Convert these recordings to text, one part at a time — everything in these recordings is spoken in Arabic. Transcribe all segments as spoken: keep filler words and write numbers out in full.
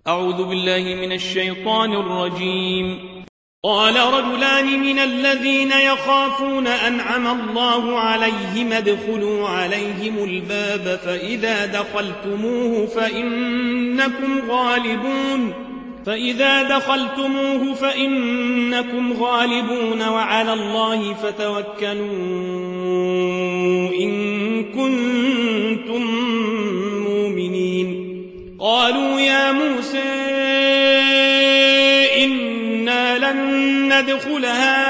أعوذ بالله من الشيطان الرجيم. قال رجلان من الذين يخافون أنعم الله عليهم ادخلوا عليهم الباب فإذا دخلتموه فإنكم غالبون فإذا دخلتموه فإنكم غالبون وعلى الله فتوكلوا إن كنتم مؤمنين. قالوا يا موسى إنا لن ندخلها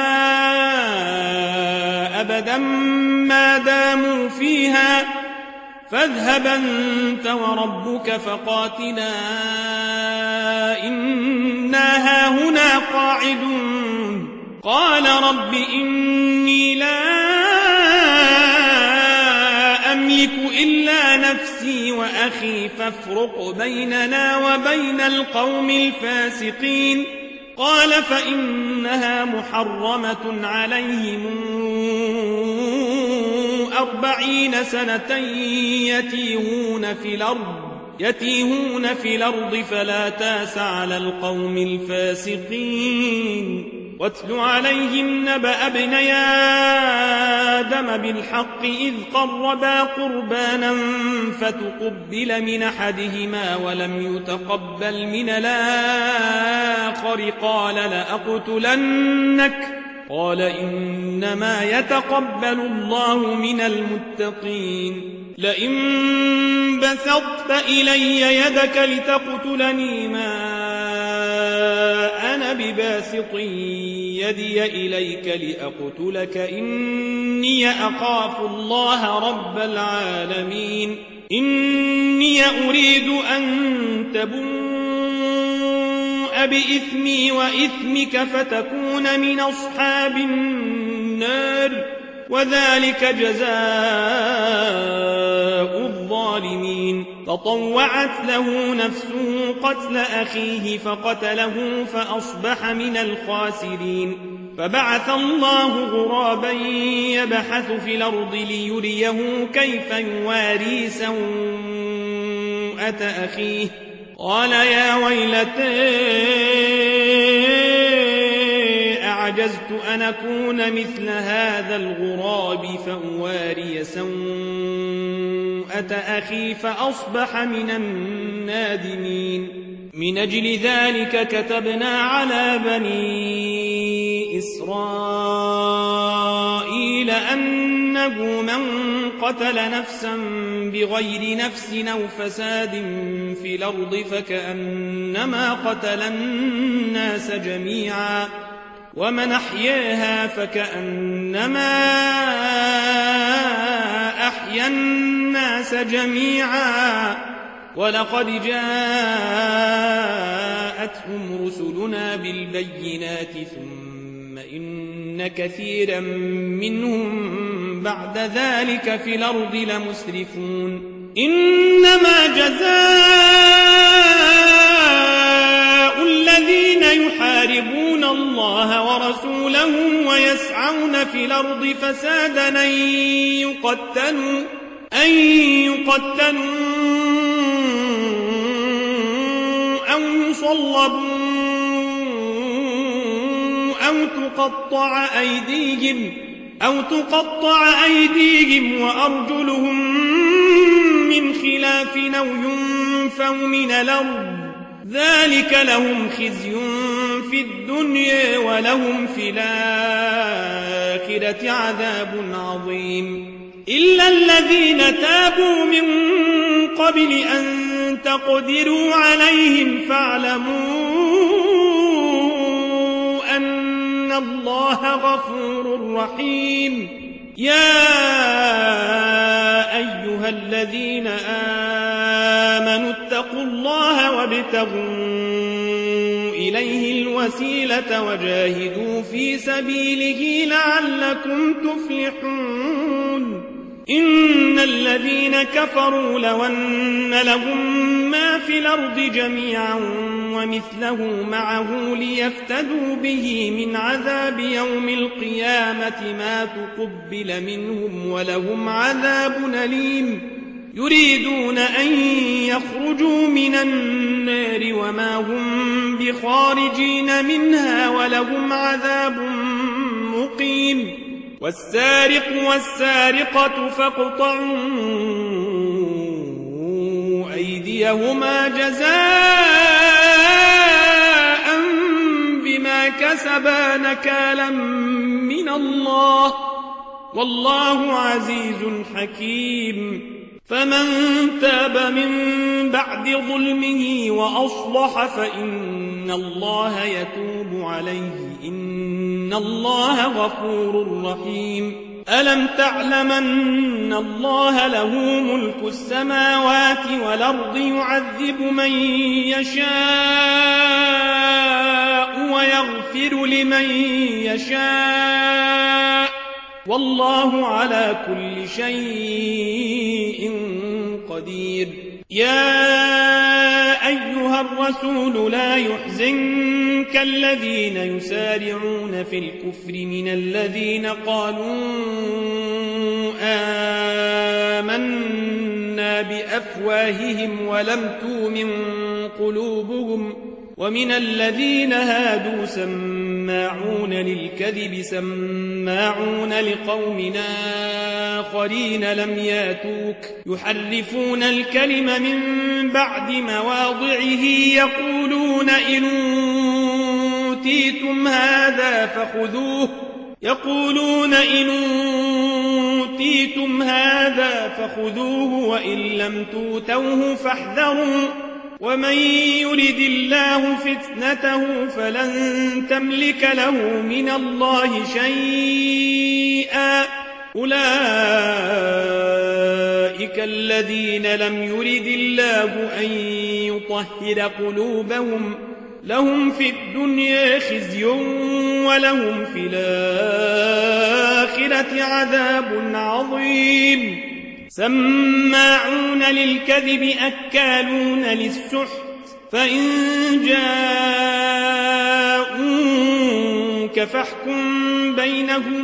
أبدا ما داموا فيها فاذهب أنت وربك فقاتلا إنا هاهنا قاعدون. قال رب إني لا أملك إلا نفسي وأخي فافرق بيننا وبين القوم الفاسقين. قال فإنها محرمة عليهم أربعين سنة يتيهون في الأرض يتيهون في الأرض فلا تاس على القوم الفاسقين. واتل عليهم نبأ ابني آدم بالحق إذ قربا قربانا فتقبل من أحدهما ولم يتقبل من الآخر قال لأقتلنك قال إنما يتقبل الله من المتقين. لئن بسطت إلي يدك لتقتلني ما أنا بباسط يدي إليك لأقتلك إني أخاف الله رب العالمين. إني أريد أن تبوء بإثمي وإثمك فتكون من أصحاب النار وذلك جزاء الظالمين. فطوعت له نفسه قتل أخيه فقتله فأصبح من الخاسرين. فبعث الله غرابا يبحث في الأرض ليريه كيف يواري سوءة أخيه قال يا ويلتى أعجزت أن أكون مثل هذا الغراب فأواري سوءة أخي فأصبح من النادمين. من أجل ذلك كتبنا على بني إسرائيل أنه من قتل نفسا بغير نفس أو فساد في الأرض فكأنما قتل الناس جميعا ومن أحياها فكأنما أحيا الناس جميعا ولقد جاءتهم رسلنا بالبينات ثم إن كثيرا منهم بعد ذلك في الأرض لمسرفون. إنما جزاء الذين يحاربون الله ورسوله ويسعون في الأرض فسادا أن يقتلوا أن يقتلوا أو يصلبوا أو تقطع أيديهم أو تقطع أيديهم وأرجلهم من خلاف أو ينفوا من الأرض ذلك لهم خزي في الدنيا ولهم في الآخرة عذاب عظيم. إلا الذين تابوا من قبل أن تقدروا عليهم فاعلموا أن الله غفور رحيم. يا أيها الذين آمنوا اتقوا الله وابتغوا إليه الوسيلة وجاهدوا في سبيله لعلكم تفلحون. إن الذين كفروا لو أن لهم ما في الأرض جميعا ومثله معه ليفتدوا به من عذاب يوم القيامة ما تقبل منهم ولهم عذاب أليم. يريدون أن يخرجوا من النار وما هم بخارجين منها ولهم عذاب مقيم والسارق والسارقة فاقطعوا أيديهما جزاء بما كسبا نكالا من الله والله عزيز حكيم فمن تاب من بعد ظلمه وأصلح فإن الله يتوب عليه إن الله غفور رحيم ألم تعلم أن الله له ملك السماوات والأرض يعذب من يشاء ويغفر لمن يشاء والله على كل شيء قدير يا أيها الرسول لا يحزنك الذين يسارعون في الكفر من الذين قالوا آمنا بأفواههم ولم تؤمن قلوبهم ومن الذين هادوا سماعون للكذب سماعون لقوم آخرين لم ياتوك يحرفون الكلم من بعد مواضعه يقولون إن أوتيتم هذا فخذوه يقولون إن أوتيتم هذا فخذوه وإن لم توتوه فاحذروا ومن يرد الله فتنته فلن تملك له من الله شيئا أولئك الذين لم يرد الله أن يطهر قلوبهم لهم في الدنيا خزي ولهم في الآخرة عذاب عظيم سماعون للكذب أكالون للسحت فإن جاءوك فاحكم بينهم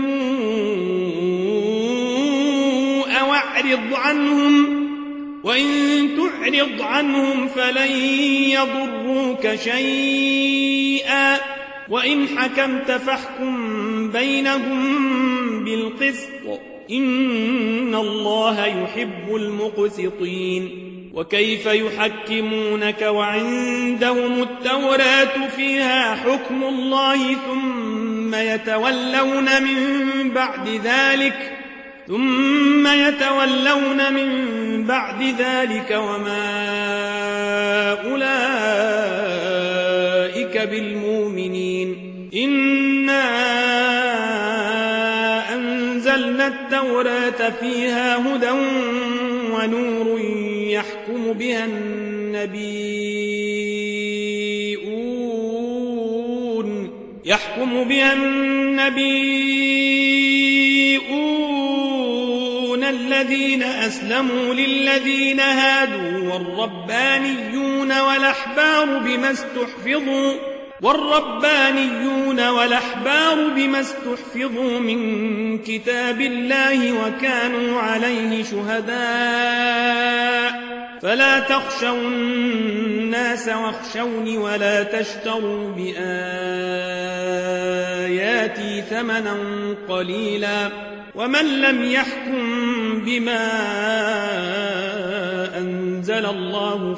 أو أعرض عنهم وإن تعرض عنهم فلن يضروك شيئا وإن حكمت فاحكم بينهم بالقسط إن الله يحب المقسطين وكيف يحكمونك وعندهم التوراة فيها حكم الله ثم يتولون من بعد ذلك ثم يتولون من بعد ذلك وما أولئك بالمؤمنين إنا أنزلنا التوراة فيها هدى ونور يحكم بها النبيون يحكم بها النبيون الذين أسلموا للذين هادوا والربانيون والأحبار بما استحفظوا والربانيون والأحبار بما استحفظوا من كتاب الله وكانوا عليه شهداء فلا تخشوا الناس واخشوني ولا تشتروا بآياتي ثمنا قليلا ومن لم يحكم بما أنزل الله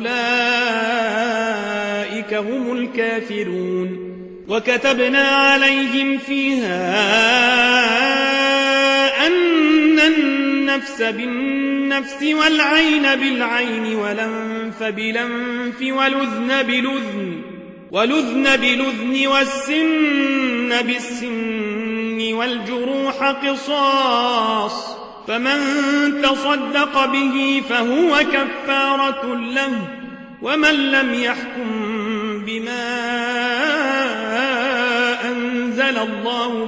فأولئك هم الكافرون وكتبنا عليهم فيها أن النفس بالنفس والعين بالعين والأنف بالأنف والأذن بالأذن والأذن بالأذن والسن بالسن والجروح قصاص فمن تصدق به فهو كفارة له ومن لم يحكم بما أنزل الله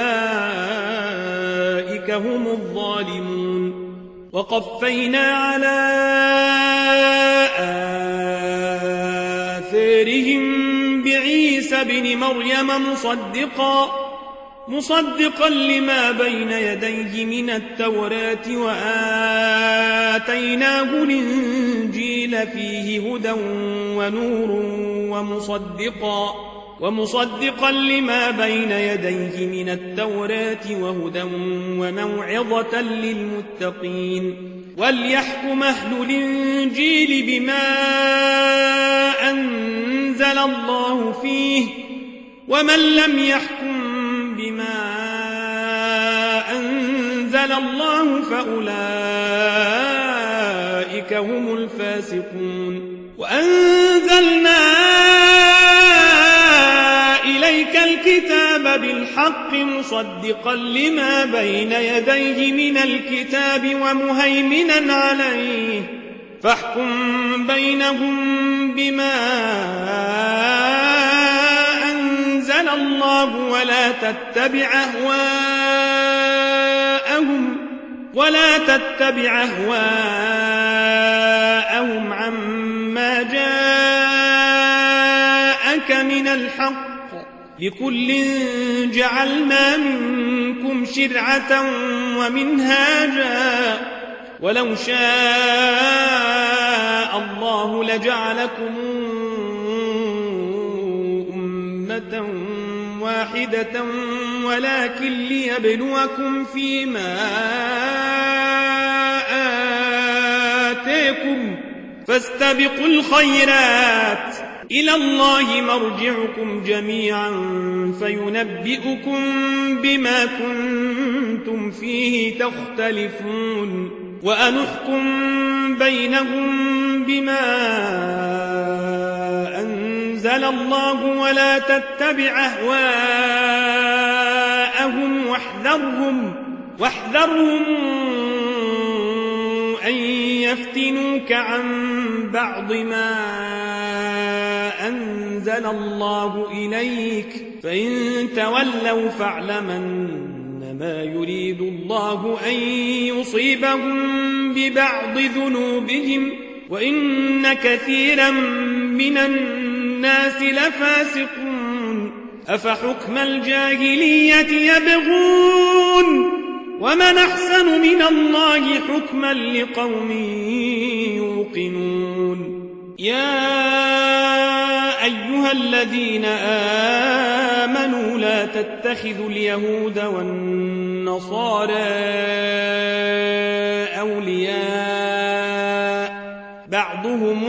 فأولئك هم الظالمون وقفينا على آثارهم بعيسى بن مريم مصدقا مصدقا لما بين يديه من التوراة وآتيناه الإنجيل فيه هدى ونور ومصدقا ومصدقا لما بين يديه من التوراة وهدى وموعظة للمتقين وليحكم أهل الإنجيل بما أنزل الله فيه ومن لم يحكم بما أنزل الله فأولئك هم الفاسقون وأنزلنا إليك الكتاب بالحق مصدقا لما بين يديه من الكتاب ومهيمنا عليه فاحكم بينهم بما أنزل الله ولا تتبع أهواءهم ولا تتبع أهواءهم عما جاءك من الحق لكل جعلنا منكم شرعة ومنهاجا ولو شاء الله لجعلكم أمة واحدة ولكن ليبلوكم فيما آتيكم فاستبقوا الخيرات إلى الله مرجعكم جميعا فينبئكم بما كنتم فيه تختلفون وأنحكم بينهم بما أنزل الله ولا تتبع أهواءهم واحذرهم واحذرهم أن يفتنوك عن بعض ما أنزل الله إليك فإن تولوا فاعلمن ما يريد الله أن يصيبهم ببعض ذنوبهم وإن كثيرا من الناس لفاسقون أفحكم الجاهلية يبغون ومن أحسن من الله حكما لقوم يوقنون يا أيها الذين آمنوا لا تتخذوا اليهود والنصارى أولياء بعضهم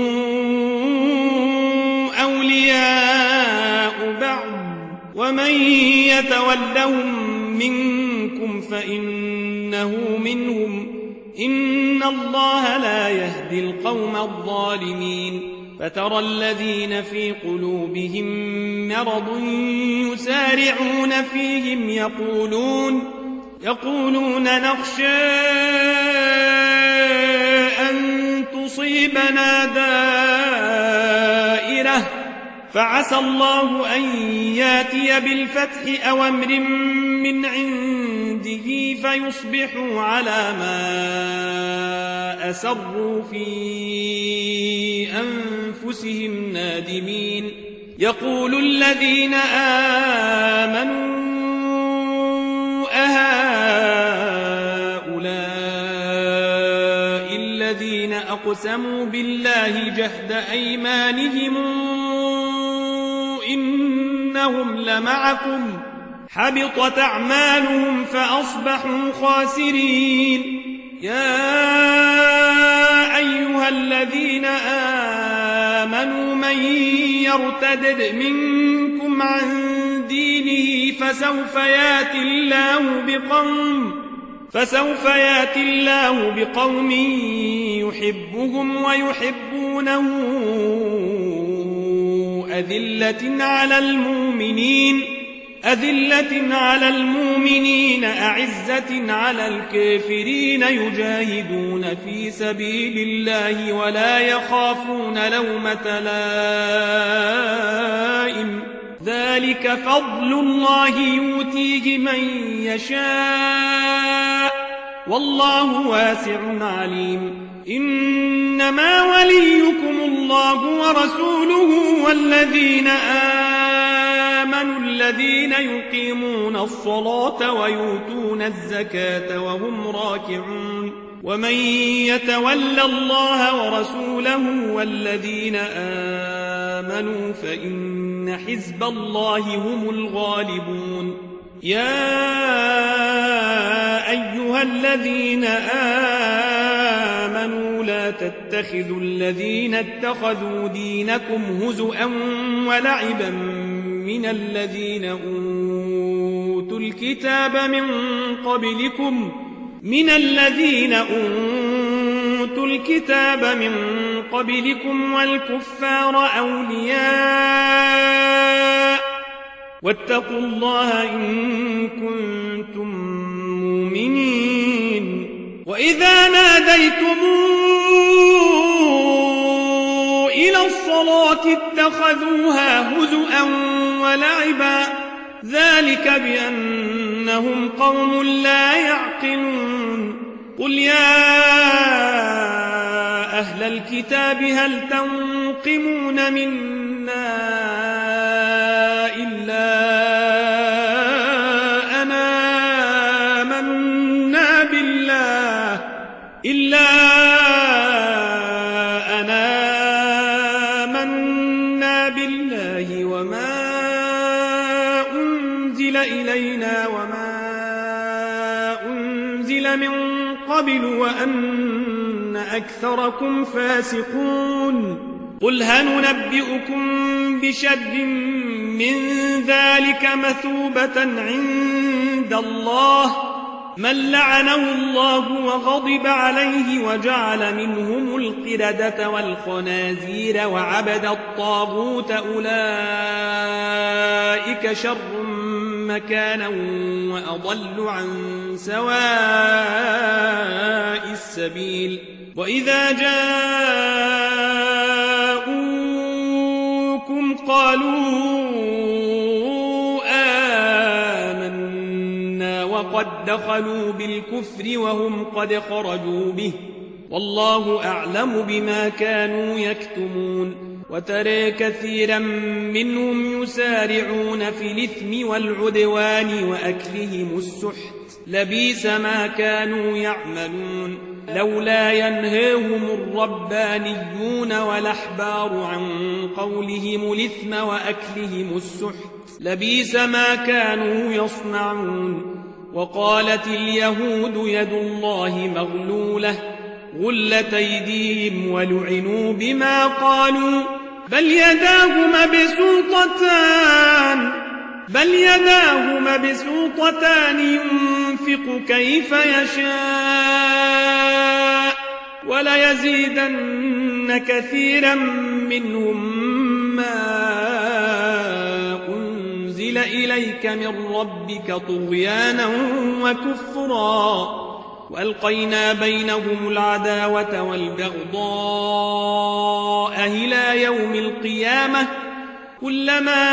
أولياء بعض ومن يتولهم منكم فإنه منهم إن الله لا يهدي القوم الظالمين فترى الذين في قلوبهم مرض يسارعون فيهم يقولون يقولون نخشى أن تصيبنا دائرة فعسى الله أن ياتي بالفتح أو أمر من عنده فيصبحوا على ما أسروا في أنفسهم نادمين يقول الذين آمنوا أهؤلاء الذين أقسموا بالله جهد أيمانهم إنهم لمعكم حبطت أعمالهم فأصبحوا خاسرين يا أيها الذين آمنوا من يرتد منكم عن دينه فسوف يأتي الله بقوم فسوف يأتي الله بقوم يحبهم ويحبونه أذلة على المؤمنين أذلة على المؤمنين أعزة على الكافرين يجاهدون في سبيل الله ولا يخافون لومة لائم ذلك فضل الله يؤتيه من يشاء والله واسع عليم إنما وليكم الله ورسوله والذين آمنوا الذين يقيمون الصلاة ويؤتون الزكاة وهم راكعون ومن يتول الله ورسوله والذين آمنوا فإن حزب الله هم الغالبون يا أيها الذين آمنوا لا تتخذوا الذين اتخذوا دينكم هزؤا ولعبا من الذين أوتوا الكتاب من قبلكم من الذين أوتوا الكتاب من قبلكم والكفار أولياء واتقوا الله إن كنتم مؤمنين وإذا ناديتم إلى الصلاة اتخذوها هزؤا ولعبا ذلك بأنهم قوم لا يعقلون قل يا أهل الكتاب هل تنقمون منا إلا أنا آمنا بالله إلا أنا آمنا بالله وما أنزل إلينا وما أنزل من قبل وأن أكثركم فاسقون قل هل ننبئكم بشر من ذلك مثوبة عند الله من لعنه الله وغضب عليه وجعل منهم القردة والخنازير وعبد الطاغوت أولئك شر مكانا وأضل عن سواء السبيل وإذا جاءوكم قالوا آمنا وقد دخلوا بالكفر وهم قد خرجوا به والله أعلم بما كانوا يكتمون وترى كثيرا منهم يسارعون في الإثم والعدوان وأكلهم السحت لبيس ما كانوا يعملون لولا ينهاهم الربانيون والأحبار عن قولهم الإثم وأكلهم السحت لبيس ما كانوا يصنعون وقالت اليهود يد الله مغلولة غلت أيديهم ولعنوا بما قالوا بل يداه مبسوطتان بل يداه مبسوطتان ينفق كيف يشاء وليزيدن كثيرا منهم ما أنزل إليك من ربك طغيانا وكفرا وألقينا بينهم العداوة والبغضاء إلى يوم القيامة كلما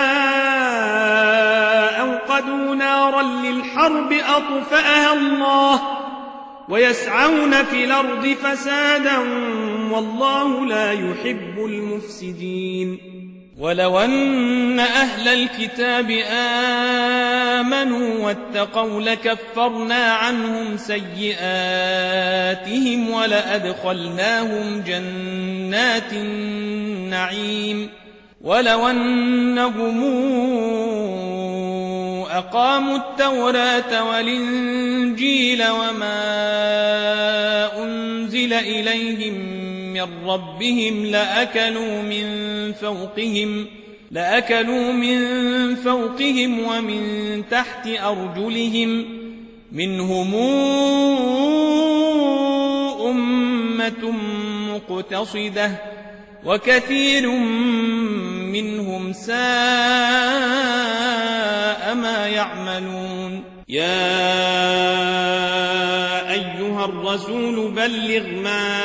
أوقدوا نارا للحرب أطفأها الله ويسعون في الأرض فسادا والله لا يحب المفسدين ولو أن أهل الكتاب آمنوا واتقوا لكفرنا عنهم سيئاتهم ولأدخلناهم جنات النعيم ولو أنهم أقاموا التوراة والإنجيل وما أنزل إليهم من ربهم لأكلوا من فوقهم لأكلوا من فوقهم ومن تحت أرجلهم منهم أمة مقتصدة وكثير منهم ساء ما يعملون يا أيها الرسول بلغ ما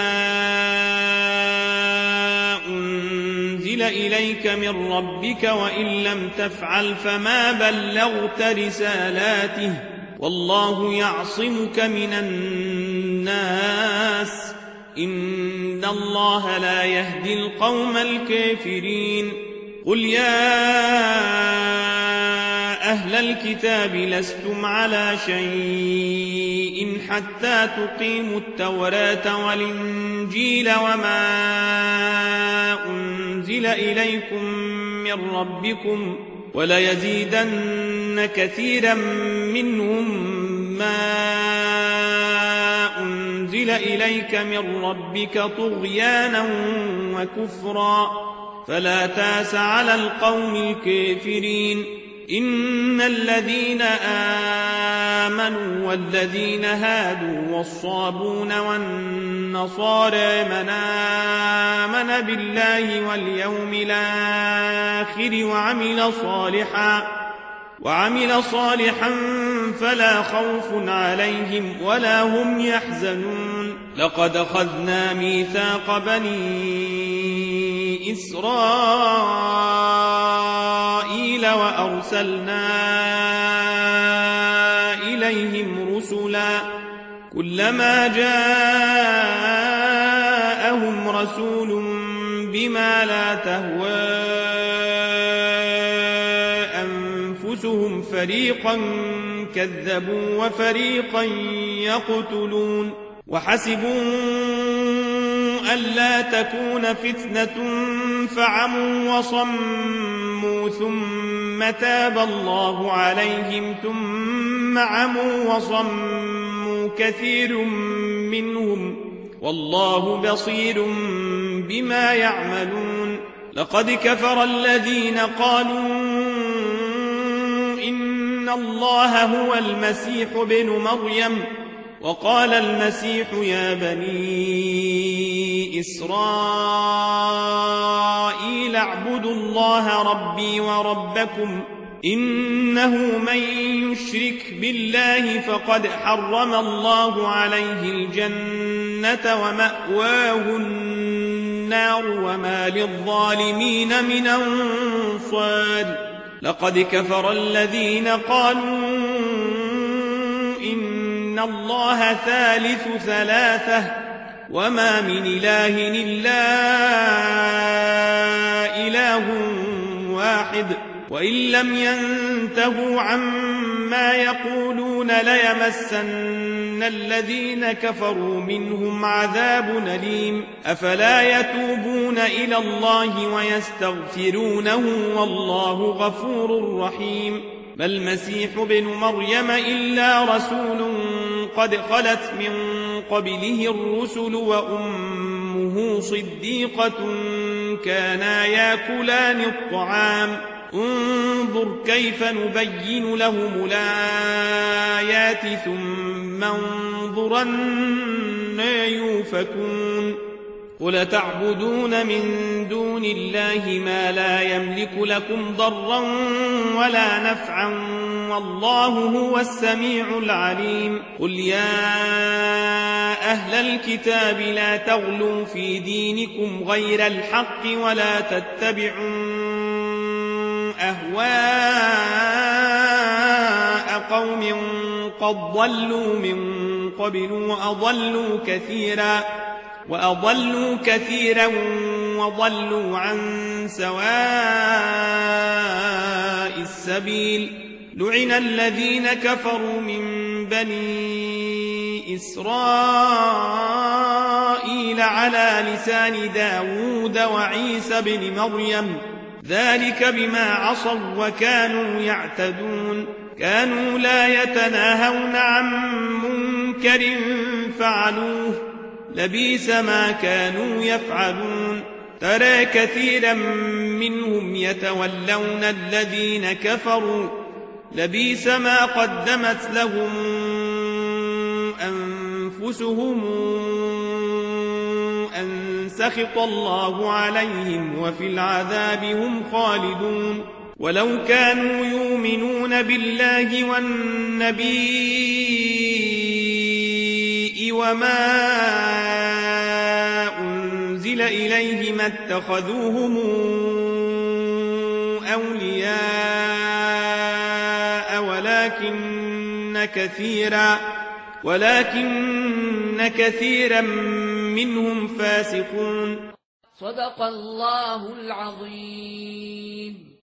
أنزل إليك من ربك وإن لم تفعل فما بلغت رسالاته والله يعصمك من الناس إن الله لا يهدي القوم الكافرين قل يا أهل الكتاب لستم على شيء حتى تقيموا التوراة والإنجيل وما أنزل إليكم من ربكم وليزيدن كثيرا منهم ما أنزل إليك من ربك طغيانا وكفرا فلا تاس على القوم الكافرين إن الذين آمنوا والذين هادوا والصابون والنصارى من آمن بالله واليوم الآخر وعمل صالحا وعمل صالحا فلا خوف عليهم ولا هم يحزنون لقد أخذنا ميثاق بني إسرائيل وأرسلنا إليهم رسلا كلما جاءهم رسول بما لا تهوى أنفسهم فريقا كذبوا وفريقا يقتلون وحسبوا ألا تكون فتنة فعموا وصموا ثم تاب الله عليهم ثم عموا وصموا كثير منهم والله بصير بما يعملون لقد كفر الذين قالوا إن الله هو المسيح ابن مريم وقال المسيح يا بني إسرائيل اعبدوا الله ربي وربكم إنه من يشرك بالله فقد حرم الله عليه الجنة ومأواه النار وما للظالمين من أنصار لقد كفر الذين قالوا إن الله ثالث ثلاثة وما من إله إلا إله واحد وإن لم ينتهوا عما يقولون ليمسن الذين كفروا منهم عذاب أليم أفلا يتوبون إلى الله ويستغفرونه والله غفور رحيم ما المسيح ابن مريم إلا رسول قد خلت من قبله الرسل وأمه صديقة كانا يأكلان الطعام انظر كيف نبين لهم الآيات ثم انظر أنى يؤفكون قل تعبدون من دون الله ما لا يملك لكم ضرا ولا نفعا والله هو السميع العليم قل يا أهل الكتاب لا تغلوا في دينكم غير الحق ولا تتبعوا أهواء قوم قد ضلوا من قبل وأضلوا كثيرا وأضلوا كثيرا وضلوا عن سواء السبيل لعن الذين كفروا من بني إسرائيل على لسان داود وعيسى بن مريم ذلك بما عصوا وكانوا يعتدون كانوا لا يتناهون عن منكر فعلوه لبئس ما كانوا يفعلون ترى كثيرا منهم يتولون الذين كفروا لبئس ما قدمت لهم أنفسهم أن سخط الله عليهم وفي العذاب هم خالدون ولو كانوا يؤمنون بالله والنبي وما أنزل إليه ما اتخذوهم أولياء ولكن كثيرا ولكن كثيرا منهم فاسقون صدق الله العظيم.